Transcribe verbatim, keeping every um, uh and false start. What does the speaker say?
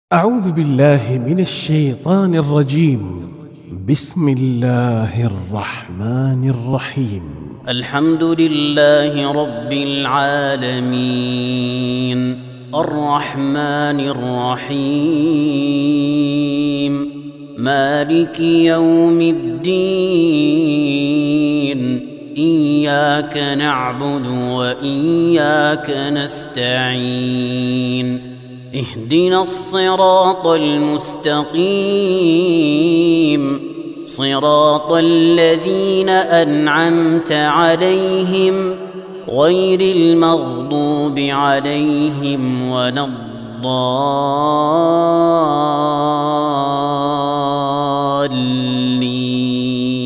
أعوذ بالله من الشيطان الرجيم. بسم الله الرحمن الرحيم. الحمد لله رب العالمين الرحمن الرحيم مالك يوم الدين إياك نعبد وإياك نستعين اهدنا الصراط المستقيم صراط الذين أنعمت عليهم غير المغضوب عليهم ولا الضالين.